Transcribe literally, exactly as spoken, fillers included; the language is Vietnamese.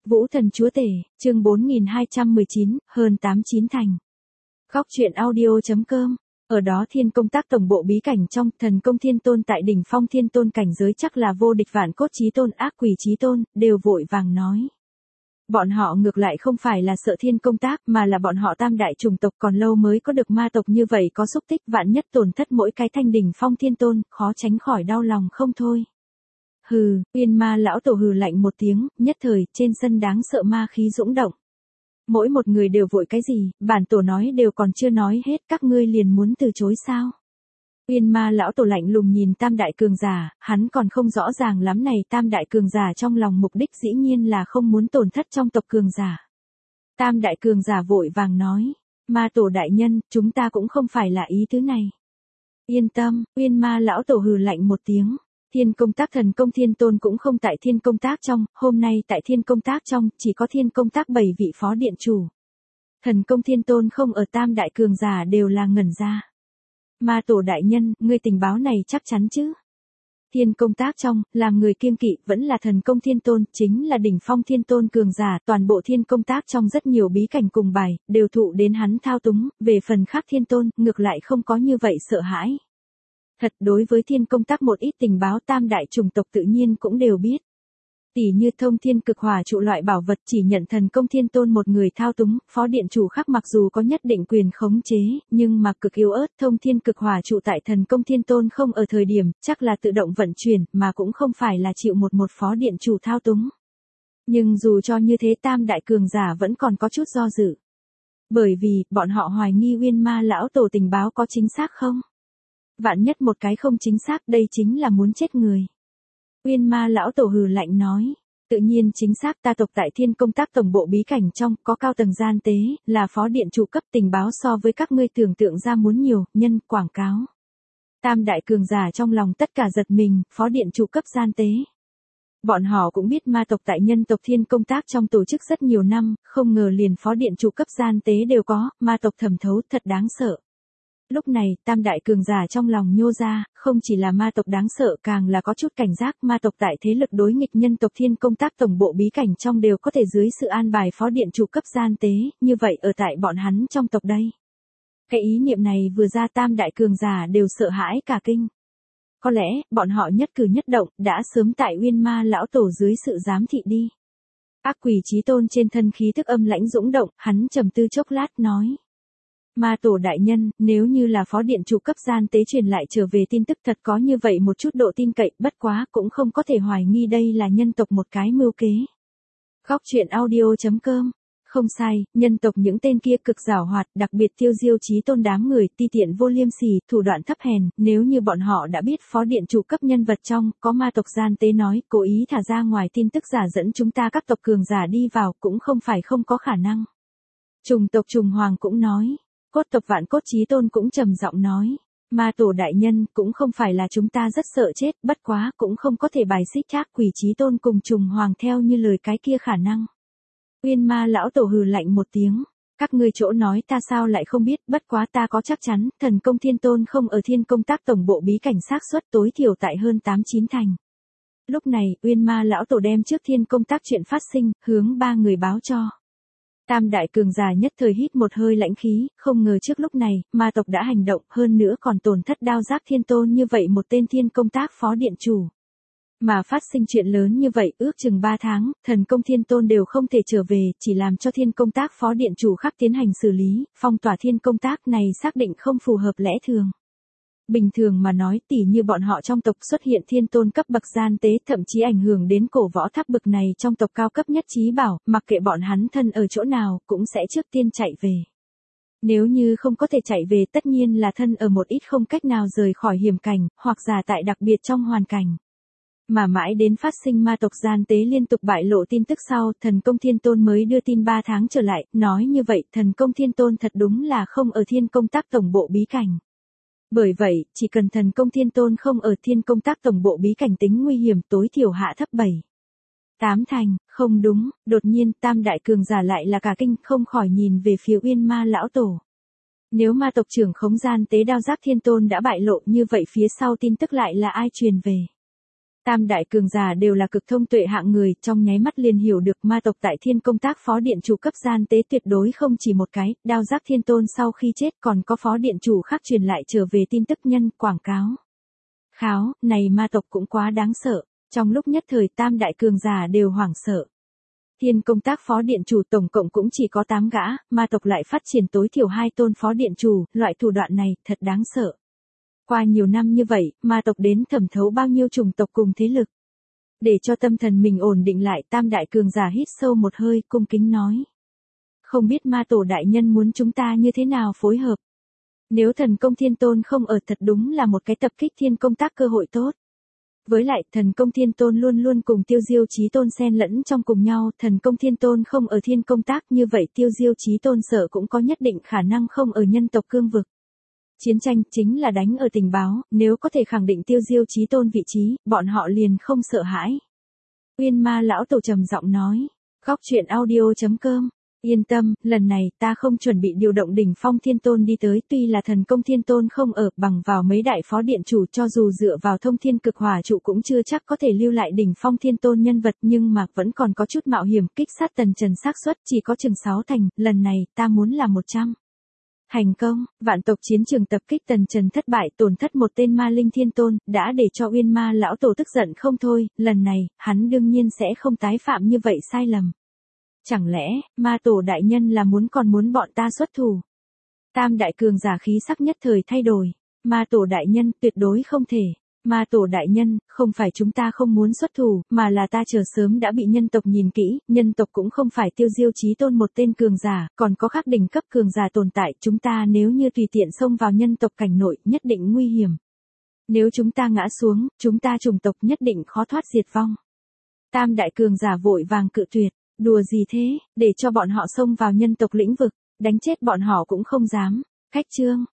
Vũ Thần Chúa Tể, chương bốn nghìn hai trăm mười chín, hơn tám chín thành. Góc truyện audio chấm com. Ở đó thiên công tác tổng bộ bí cảnh trong, thần công thiên tôn tại đỉnh phong thiên tôn cảnh giới chắc là vô địch vạn cốt chí tôn ác quỷ chí tôn, đều vội vàng nói. Bọn họ ngược lại không phải là sợ thiên công tác mà là bọn họ tam đại chủng tộc còn lâu mới có được ma tộc như vậy có xúc tích vạn nhất tổn thất mỗi cái thanh đỉnh phong thiên tôn, khó tránh khỏi đau lòng không thôi. Hừ, Uyên Ma lão tổ hừ lạnh một tiếng, nhất thời trên sân đáng sợ ma khí dũng động. Mỗi một người đều vội cái gì, bản tổ nói đều còn chưa nói hết các ngươi liền muốn từ chối sao? Uyên Ma lão tổ lạnh lùng nhìn tam đại cường giả, hắn còn không rõ ràng lắm này tam đại cường giả trong lòng mục đích dĩ nhiên là không muốn tổn thất trong tộc cường giả. Tam đại cường giả vội vàng nói, Ma tổ đại nhân, chúng ta cũng không phải là ý tứ này. Yên tâm, Uyên Ma lão tổ hừ lạnh một tiếng. Thiên công tác thần công thiên tôn cũng không tại thiên công tác trong, hôm nay tại thiên công tác trong, chỉ có thiên công tác bảy vị phó điện chủ. Thần công thiên tôn không ở tam đại cường giả đều là ngẩn ra. Ma tổ đại nhân, ngươi tình báo này chắc chắn chứ? Thiên công tác trong, làm người kiêng kỵ, vẫn là thần công thiên tôn, chính là đỉnh phong thiên tôn cường giả, toàn bộ thiên công tác trong rất nhiều bí cảnh cùng bài, đều thụ đến hắn thao túng, về phần khác thiên tôn, ngược lại không có như vậy sợ hãi. Thật đối với thiên công tác một ít tình báo tam đại chủng tộc tự nhiên cũng đều biết. Tỷ như thông thiên cực hỏa trụ loại bảo vật chỉ nhận thần công thiên tôn một người thao túng, phó điện chủ khác mặc dù có nhất định quyền khống chế, nhưng mà cực yếu ớt thông thiên cực hỏa trụ tại thần công thiên tôn không ở thời điểm, chắc là tự động vận chuyển, mà cũng không phải là chịu một một phó điện chủ thao túng. Nhưng dù cho như thế tam đại cường giả vẫn còn có chút do dự. Bởi vì, bọn họ hoài nghi Uyên Ma lão tổ tình báo có chính xác không? Vạn nhất một cái không chính xác đây chính là muốn chết người. Uyên Ma lão tổ hừ lạnh nói, tự nhiên chính xác ta tộc tại thiên công tác tổng bộ bí cảnh trong có cao tầng gian tế, là phó điện chủ cấp tình báo so với các ngươi tưởng tượng ra muốn nhiều, nhân quảng cáo. Tam đại cường giả trong lòng tất cả giật mình, phó điện chủ cấp gian tế. Bọn họ cũng biết ma tộc tại nhân tộc thiên công tác trong tổ chức rất nhiều năm, không ngờ liền phó điện chủ cấp gian tế đều có, ma tộc thẩm thấu thật đáng sợ. Lúc này, tam đại cường giả trong lòng nhô ra, không chỉ là ma tộc đáng sợ càng là có chút cảnh giác ma tộc tại thế lực đối nghịch nhân tộc thiên công tác tổng bộ bí cảnh trong đều có thể dưới sự an bài phó điện chủ cấp gian tế, như vậy ở tại bọn hắn trong tộc đây. Cái ý niệm này vừa ra tam đại cường giả đều sợ hãi cả kinh. Có lẽ, bọn họ nhất cử nhất động, đã sớm tại Uyên Ma lão tổ dưới sự giám thị đi. Ác quỷ chí tôn trên thân khí tức âm lãnh dũng động, hắn trầm tư chốc lát nói. Ma tổ đại nhân, nếu như là phó điện chủ cấp gian tế truyền lại trở về tin tức thật có như vậy một chút độ tin cậy, bất quá cũng không có thể hoài nghi đây là nhân tộc một cái mưu kế. Góc truyện audio chấm com. Không sai, nhân tộc những tên kia cực giảo hoạt, đặc biệt tiêu diêu chí tôn đám người, ti tiện vô liêm sỉ, thủ đoạn thấp hèn, nếu như bọn họ đã biết phó điện chủ cấp nhân vật trong, có ma tộc gian tế nói, cố ý thả ra ngoài tin tức giả dẫn chúng ta các tộc cường giả đi vào, cũng không phải không có khả năng. Trùng tộc Trùng Hoàng cũng nói. Cốt tộc Vạn Cốt Chí Tôn cũng trầm giọng nói, ma tổ đại nhân cũng không phải là chúng ta rất sợ chết, bất quá cũng không có thể bài xích Ác Quỷ Chí Tôn cùng Trùng Hoàng theo như lời cái kia khả năng. Uyên Ma lão tổ hừ lạnh một tiếng, các ngươi chỗ nói ta sao lại không biết, bất quá ta có chắc chắn, thần công thiên tôn không ở thiên công tác tổng bộ bí cảnh xác suất tối thiểu tại hơn tám chín thành. Lúc này, Uyên Ma lão tổ đem trước thiên công tác chuyện phát sinh, hướng ba người báo cho. Tam đại cường giả nhất thời hít một hơi lãnh khí, không ngờ trước lúc này, ma tộc đã hành động, hơn nữa còn tổn thất đao giác thiên tôn như vậy một tên thiên công tác phó điện chủ. Mà phát sinh chuyện lớn như vậy, ước chừng ba tháng, thần công thiên tôn đều không thể trở về, chỉ làm cho thiên công tác phó điện chủ khác tiến hành xử lý, phong tỏa thiên công tác này xác định không phù hợp lẽ thường. Bình thường mà nói tỉ như bọn họ trong tộc xuất hiện thiên tôn cấp bậc gian tế thậm chí ảnh hưởng đến cổ võ tháp bậc này trong tộc cao cấp nhất trí bảo, mặc kệ bọn hắn thân ở chỗ nào cũng sẽ trước tiên chạy về. Nếu như không có thể chạy về tất nhiên là thân ở một ít không cách nào rời khỏi hiểm cảnh, hoặc giả tại đặc biệt trong hoàn cảnh. Mà mãi đến phát sinh ma tộc gian tế liên tục bại lộ tin tức sau, thần công thiên tôn mới đưa tin ba tháng trở lại, nói như vậy thần công thiên tôn thật đúng là không ở thiên công tác tổng bộ bí cảnh. Bởi vậy, chỉ cần thần công thiên tôn không ở thiên công tác tổng bộ bí cảnh tính nguy hiểm tối thiểu hạ thấp bảy. Tám thành, không đúng, đột nhiên tam đại cường giả lại là cả kinh không khỏi nhìn về phía Uyên Ma lão tổ. Nếu ma tộc trưởng khống gian tế đao giác thiên tôn đã bại lộ như vậy phía sau tin tức lại là ai truyền về? Tam đại cường giả đều là cực thông tuệ hạng người, trong nháy mắt liền hiểu được ma tộc tại thiên công tác phó điện chủ cấp gian tế tuyệt đối không chỉ một cái, đao giác thiên tôn sau khi chết còn có phó điện chủ khác truyền lại trở về tin tức nhân, quảng cáo. Kháo, này ma tộc cũng quá đáng sợ, trong lúc nhất thời tam đại cường giả đều hoảng sợ. Thiên công tác phó điện chủ tổng cộng cũng chỉ có tám gã, ma tộc lại phát triển tối thiểu hai tôn phó điện chủ, loại thủ đoạn này thật đáng sợ. Qua nhiều năm như vậy, ma tộc đến thẩm thấu bao nhiêu chủng tộc cùng thế lực. Để cho tâm thần mình ổn định lại, tam đại cường giả hít sâu một hơi, cung kính nói. Không biết ma tổ đại nhân muốn chúng ta như thế nào phối hợp. Nếu thần công thiên tôn không ở thật đúng là một cái tập kích thiên công tác cơ hội tốt. Với lại, thần công thiên tôn luôn luôn cùng tiêu diêu chí tôn xen lẫn trong cùng nhau, thần công thiên tôn không ở thiên công tác như vậy tiêu diêu chí tôn sợ cũng có nhất định khả năng không ở nhân tộc cương vực. Chiến tranh chính là đánh ở tình báo, nếu có thể khẳng định tiêu diêu chí tôn vị trí, bọn họ liền không sợ hãi. Uyên Ma lão tổ trầm giọng nói, góc truyện audio chấm com. Yên tâm, lần này ta không chuẩn bị điều động đỉnh phong thiên tôn đi tới, tuy là thần công thiên tôn không ở, bằng vào mấy đại phó điện chủ cho dù dựa vào thông thiên cực hỏa trụ cũng chưa chắc có thể lưu lại đỉnh phong thiên tôn nhân vật, nhưng mà vẫn còn có chút mạo hiểm, kích sát tần trần xác suất chỉ có chừng sáu thành, lần này ta muốn là một trăm. Thành công, vạn tộc chiến trường tập kích tần trần thất bại, tổn thất một tên ma linh thiên tôn, đã để cho Uyên Ma lão tổ tức giận không thôi, lần này, hắn đương nhiên sẽ không tái phạm như vậy sai lầm. Chẳng lẽ, ma tổ đại nhân là muốn còn muốn bọn ta xuất thủ? Tam đại cường giả khí sắc nhất thời thay đổi. Ma tổ đại nhân tuyệt đối không thể. Ma tổ đại nhân, không phải chúng ta không muốn xuất thủ, mà là ta chờ sớm đã bị nhân tộc nhìn kỹ, nhân tộc cũng không phải tiêu diêu chí tôn một tên cường giả, còn có khác đỉnh cấp cường giả tồn tại, chúng ta nếu như tùy tiện xông vào nhân tộc cảnh nội, nhất định nguy hiểm. Nếu chúng ta ngã xuống, chúng ta chủng tộc nhất định khó thoát diệt vong. Tam đại cường giả vội vàng cự tuyệt. Đùa gì thế, để cho bọn họ xông vào nhân tộc lĩnh vực, đánh chết bọn họ cũng không dám. Khách trương,